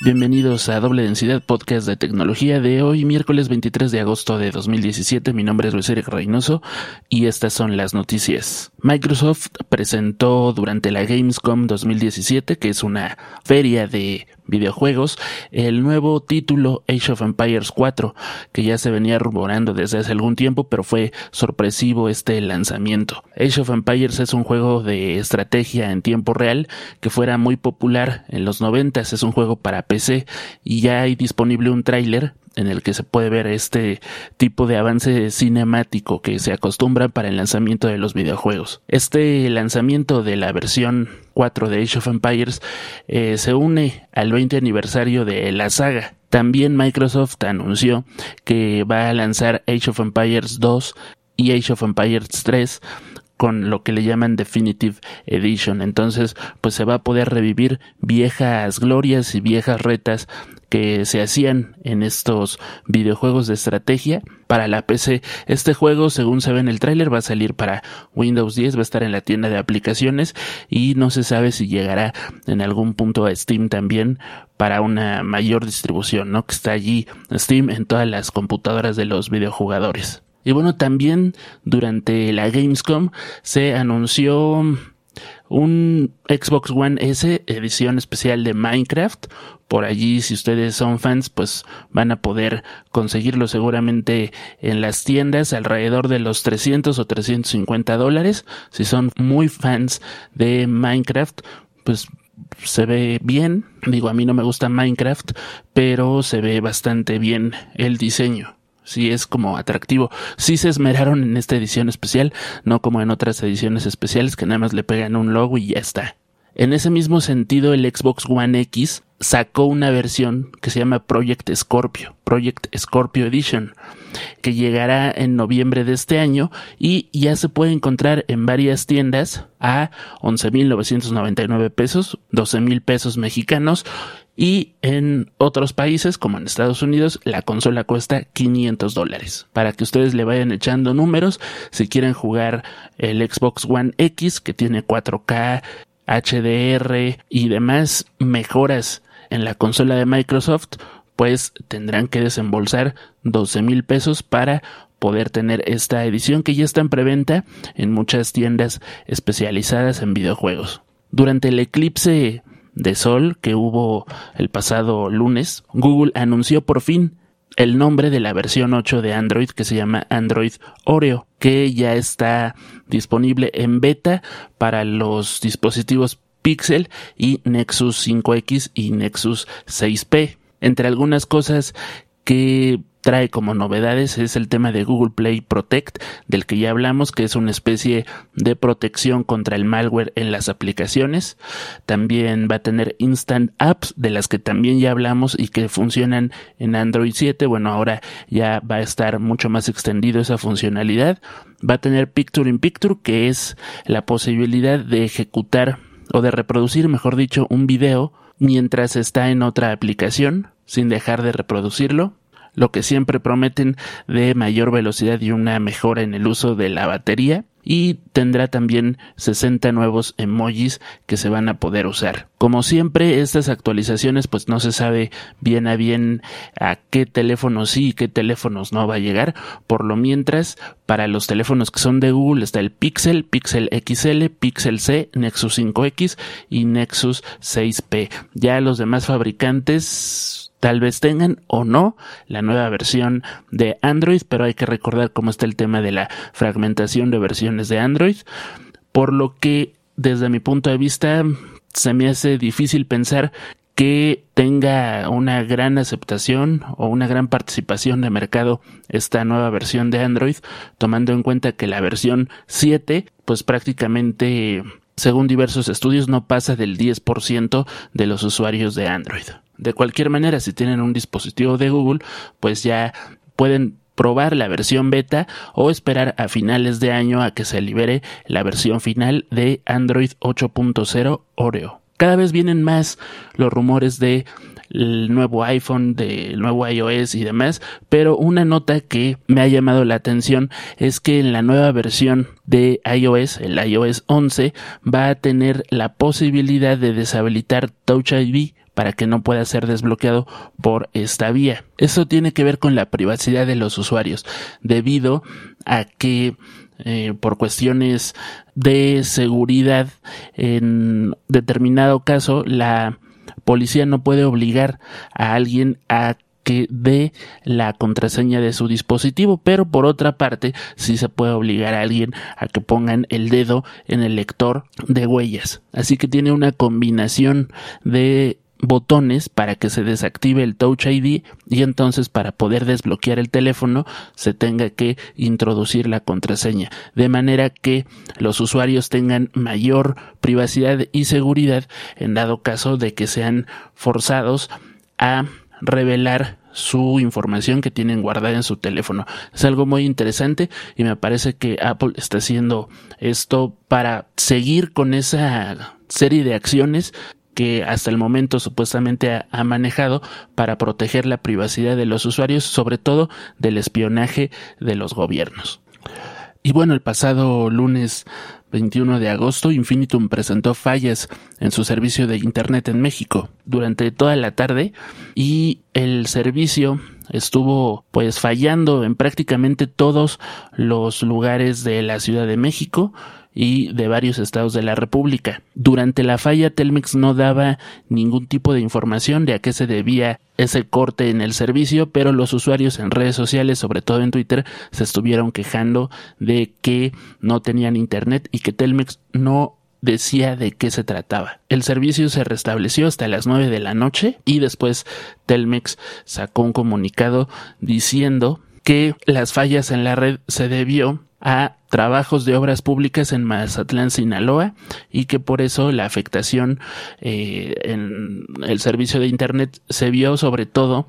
Bienvenidos a Doble Densidad, podcast de tecnología de hoy, miércoles 23 de agosto de 2017. Mi nombre es Luis Eric Reynoso y estas son las noticias. Microsoft presentó durante la Gamescom 2017, que es una feria de videojuegos, el nuevo título Age of Empires 4, que ya se venía rumorando desde hace algún tiempo, pero fue sorpresivo este lanzamiento. Age of Empires es un juego de estrategia en tiempo real que fuera muy popular en los 90s, es un juego para PC y ya hay disponible un tráiler en el que se puede ver este tipo de avance cinemático que se acostumbra para el lanzamiento de los videojuegos. Este lanzamiento de la versión 4 de Age of Empires se une al 20 aniversario de la saga. También Microsoft anunció que va a lanzar Age of Empires 2 y Age of Empires 3 con lo que le llaman Definitive Edition. Entonces, pues se va a poder revivir viejas glorias y viejas retas que se hacían en estos videojuegos de estrategia para la PC. Este juego, según se ve en el tráiler, va a salir para Windows 10, va a estar en la tienda de aplicaciones y no se sabe si llegará en algún punto a Steam también para una mayor distribución, ¿no? Que está allí Steam en todas las computadoras de los videojugadores. Y bueno, también durante la Gamescom se anunció un Xbox One S edición especial de Minecraft. Por allí, si ustedes son fans, pues van a poder conseguirlo seguramente en las tiendas alrededor de los $300 o $350. Si son muy fans de Minecraft, pues se ve bien. Digo, a mí no me gusta Minecraft, pero se ve bastante bien el diseño. Sí, es como atractivo. Sí se esmeraron en esta edición especial, no como en otras ediciones especiales que nada más le pegan un logo y ya está. En ese mismo sentido, el Xbox One X sacó una versión que se llama Project Scorpio Edition, que llegará en noviembre de este año y ya se puede encontrar en varias tiendas a $11,999, $12,000 mexicanos. Y en otros países, como en Estados Unidos, la consola cuesta $500. Para que ustedes le vayan echando números, si quieren jugar el Xbox One X, que tiene 4K, HDR y demás mejoras en la consola de Microsoft, pues tendrán que desembolsar $12,000 para poder tener esta edición que ya está en preventa en muchas tiendas especializadas en videojuegos. Durante el eclipse de sol que hubo el pasado lunes, Google anunció por fin el nombre de la versión 8 de Android, que se llama Android Oreo, que ya está disponible en beta para los dispositivos Pixel y Nexus 5X y Nexus 6P. Entre algunas cosas que trae como novedades es el tema de Google Play Protect, del que ya hablamos, que es una especie de protección contra el malware en las aplicaciones. También va a tener Instant Apps, de las que también ya hablamos y que funcionan en Android 7. Bueno, ahora ya va a estar mucho más extendido esa funcionalidad. Va a tener Picture in Picture, que es la posibilidad de ejecutar o de reproducir, mejor dicho, un video mientras está en otra aplicación, sin dejar de reproducirlo. Lo que siempre prometen de mayor velocidad y una mejora en el uso de la batería, y tendrá también 60 nuevos emojis que se van a poder usar. Como siempre, estas actualizaciones pues no se sabe bien a bien a qué teléfonos sí y qué teléfonos no va a llegar. Por lo mientras, para los teléfonos que son de Google está el Pixel, Pixel XL, Pixel C, Nexus 5X y Nexus 6P. Ya los demás fabricantes tal vez tengan o no la nueva versión de Android, pero hay que recordar cómo está el tema de la fragmentación de versiones de Android, por lo que desde mi punto de vista se me hace difícil pensar que tenga una gran aceptación o una gran participación de mercado esta nueva versión de Android, tomando en cuenta que la versión 7 pues prácticamente, según diversos estudios, no pasa del 10% de los usuarios de Android. De cualquier manera, si tienen un dispositivo de Google, pues ya pueden probar la versión beta o esperar a finales de año a que se libere la versión final de Android 8.0 Oreo. Cada vez vienen más los rumores de el nuevo iPhone, del nuevo iOS y demás, pero una nota que me ha llamado la atención es que en la nueva versión de iOS, el iOS 11, va a tener la posibilidad de deshabilitar Touch ID para que no pueda ser desbloqueado por esta vía. Eso tiene que ver con la privacidad de los usuarios, debido a que por cuestiones de seguridad, en determinado caso, la policía no puede obligar a alguien a que dé la contraseña de su dispositivo, pero por otra parte sí se puede obligar a alguien a que pongan el dedo en el lector de huellas. Así que tiene una combinación de botones para que se desactive el Touch ID y entonces para poder desbloquear el teléfono se tenga que introducir la contraseña, de manera que los usuarios tengan mayor privacidad y seguridad en dado caso de que sean forzados a revelar su información que tienen guardada en su teléfono. Es algo muy interesante y me parece que Apple está haciendo esto para seguir con esa serie de acciones que hasta el momento supuestamente ha manejado para proteger la privacidad de los usuarios, sobre todo del espionaje de los gobiernos. Y bueno, el pasado lunes 21 de agosto, Infinitum presentó fallas en su servicio de Internet en México durante toda la tarde y el servicio estuvo pues fallando en prácticamente todos los lugares de la Ciudad de México y de varios estados de la República. Durante la falla, Telmex no daba ningún tipo de información de a qué se debía ese corte en el servicio, pero los usuarios en redes sociales, sobre todo en Twitter, se estuvieron quejando de que no tenían internet y que Telmex no decía de qué se trataba. El servicio se restableció hasta las 9 de la noche y después Telmex sacó un comunicado diciendo que las fallas en la red se debió a trabajos de obras públicas en Mazatlán, Sinaloa, y que por eso la afectación en el servicio de Internet se vio sobre todo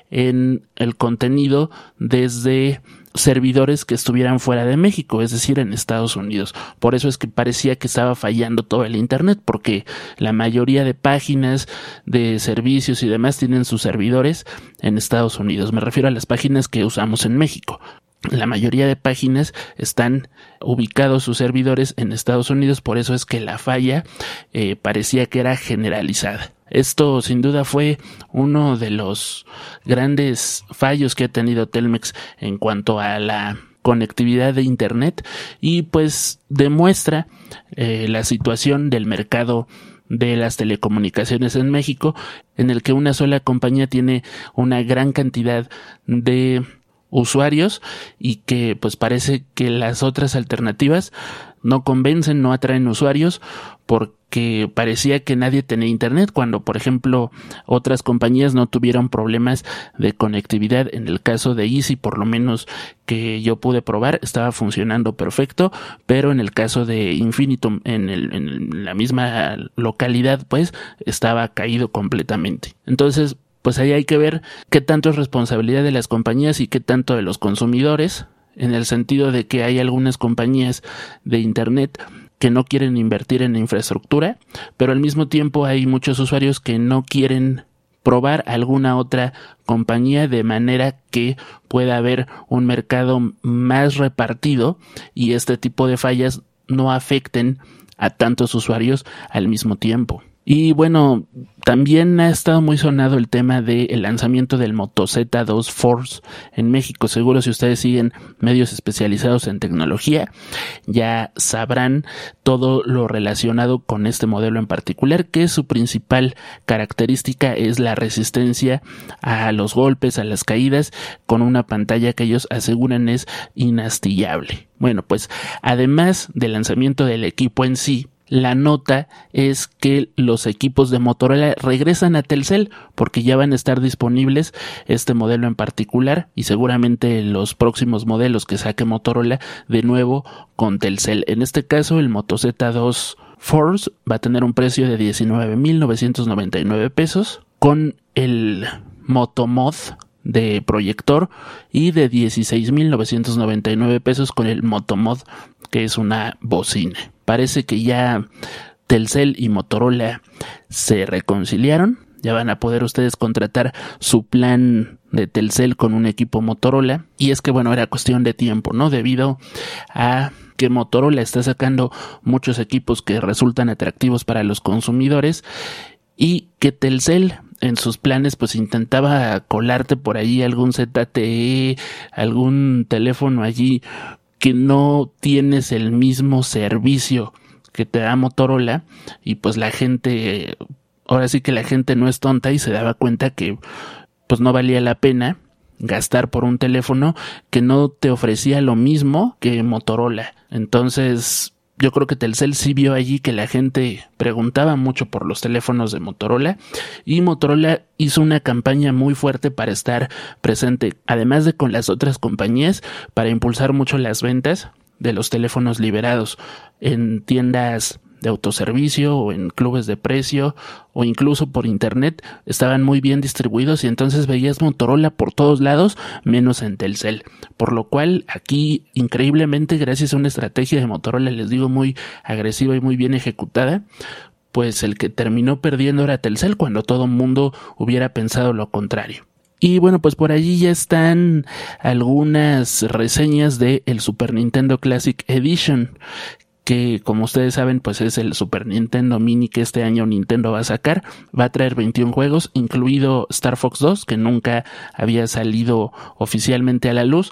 en el contenido desde servidores que estuvieran fuera de México, es decir, en Estados Unidos. Por eso es que parecía que estaba fallando todo el Internet, porque la mayoría de páginas, de servicios y demás tienen sus servidores en Estados Unidos. Me refiero a las páginas que usamos en México. La mayoría de páginas están ubicados sus servidores en Estados Unidos, por eso es que la falla parecía que era generalizada. Esto sin duda fue uno de los grandes fallos que ha tenido Telmex en cuanto a la conectividad de Internet y pues demuestra la situación del mercado de las telecomunicaciones en México, en el que una sola compañía tiene una gran cantidad de usuarios y que pues parece que las otras alternativas no convencen, no atraen usuarios porque parecía que nadie tenía internet cuando por ejemplo otras compañías no tuvieron problemas de conectividad. En el caso de Easy, por lo menos que yo pude probar, estaba funcionando perfecto, pero en el caso de Infinitum en la misma localidad pues estaba caído completamente. Entonces pues ahí hay que ver qué tanto es responsabilidad de las compañías y qué tanto de los consumidores, en el sentido de que hay algunas compañías de Internet que no quieren invertir en infraestructura, pero al mismo tiempo hay muchos usuarios que no quieren probar alguna otra compañía de manera que pueda haber un mercado más repartido y este tipo de fallas no afecten a tantos usuarios al mismo tiempo. Y bueno, también ha estado muy sonado el tema del lanzamiento del Moto Z2 Force en México. Seguro si ustedes siguen medios especializados en tecnología, ya sabrán todo lo relacionado con este modelo en particular, que su principal característica es la resistencia a los golpes, a las caídas, con una pantalla que ellos aseguran es inastillable. Bueno, pues además del lanzamiento del equipo en sí, la nota es que los equipos de Motorola regresan a Telcel porque ya van a estar disponibles este modelo en particular y seguramente los próximos modelos que saque Motorola de nuevo con Telcel. En este caso el Moto Z2 Force va a tener un precio de 19,999 pesos con el Moto Mod de proyector y de 16,999 pesos con el Moto Mod, que es una bocina. Parece que ya Telcel y Motorola se reconciliaron. Ya van a poder ustedes contratar su plan de Telcel con un equipo Motorola. Y es que bueno, era cuestión de tiempo, ¿no? Debido a que Motorola está sacando muchos equipos que resultan atractivos para los consumidores. y que Telcel en sus planes pues intentaba colarte por ahí algún ZTE, algún teléfono allí que no tienes el mismo servicio que te da Motorola, y pues la gente, ahora sí que la gente no es tonta y se daba cuenta que pues no valía la pena gastar por un teléfono que no te ofrecía lo mismo que Motorola. Entonces yo creo que Telcel sí vio allí que la gente preguntaba mucho por los teléfonos de Motorola, y Motorola hizo una campaña muy fuerte para estar presente, además de con las otras compañías, para impulsar mucho las ventas de los teléfonos liberados en tiendas de autoservicio o en clubes de precio o incluso por internet. Estaban muy bien distribuidos y entonces veías Motorola por todos lados menos en Telcel, por lo cual aquí increíblemente, gracias a una estrategia de Motorola, les digo, muy agresiva y muy bien ejecutada, pues el que terminó perdiendo era Telcel, cuando todo el mundo hubiera pensado lo contrario. Y bueno, pues por allí ya están algunas reseñas de el Super Nintendo Classic Edition, que como ustedes saben pues es el Super Nintendo Mini que este año Nintendo va a sacar. Va a traer 21 juegos, incluido Star Fox 2, que nunca había salido oficialmente a la luz.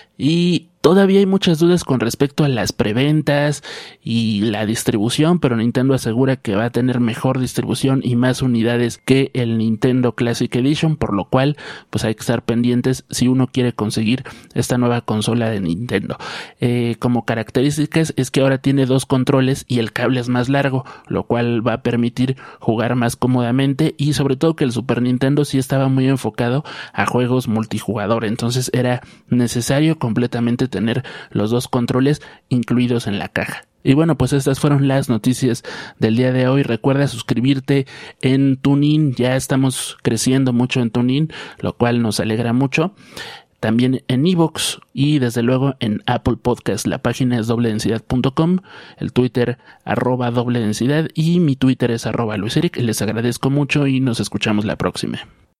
Y todavía hay muchas dudas con respecto a las preventas y la distribución, pero Nintendo asegura que va a tener mejor distribución y más unidades que el Nintendo Classic Edition, por lo cual pues hay que estar pendientes si uno quiere conseguir esta nueva consola de Nintendo. Como características es que ahora tiene 2 controles y el cable es más largo, lo cual va a permitir jugar más cómodamente, y sobre todo que el Super Nintendo sí estaba muy enfocado a juegos multijugador, entonces era necesario completamente tener los 2 controles incluidos en la caja. Y bueno, pues estas fueron las noticias del día de hoy. Recuerda suscribirte en TuneIn, ya estamos creciendo mucho en TuneIn, lo cual nos alegra mucho. También en iVoox y desde luego en Apple Podcast. La página es dobledensidad.com, el Twitter @dobledensidad y mi Twitter es @luiseric. Les agradezco mucho y nos escuchamos la próxima.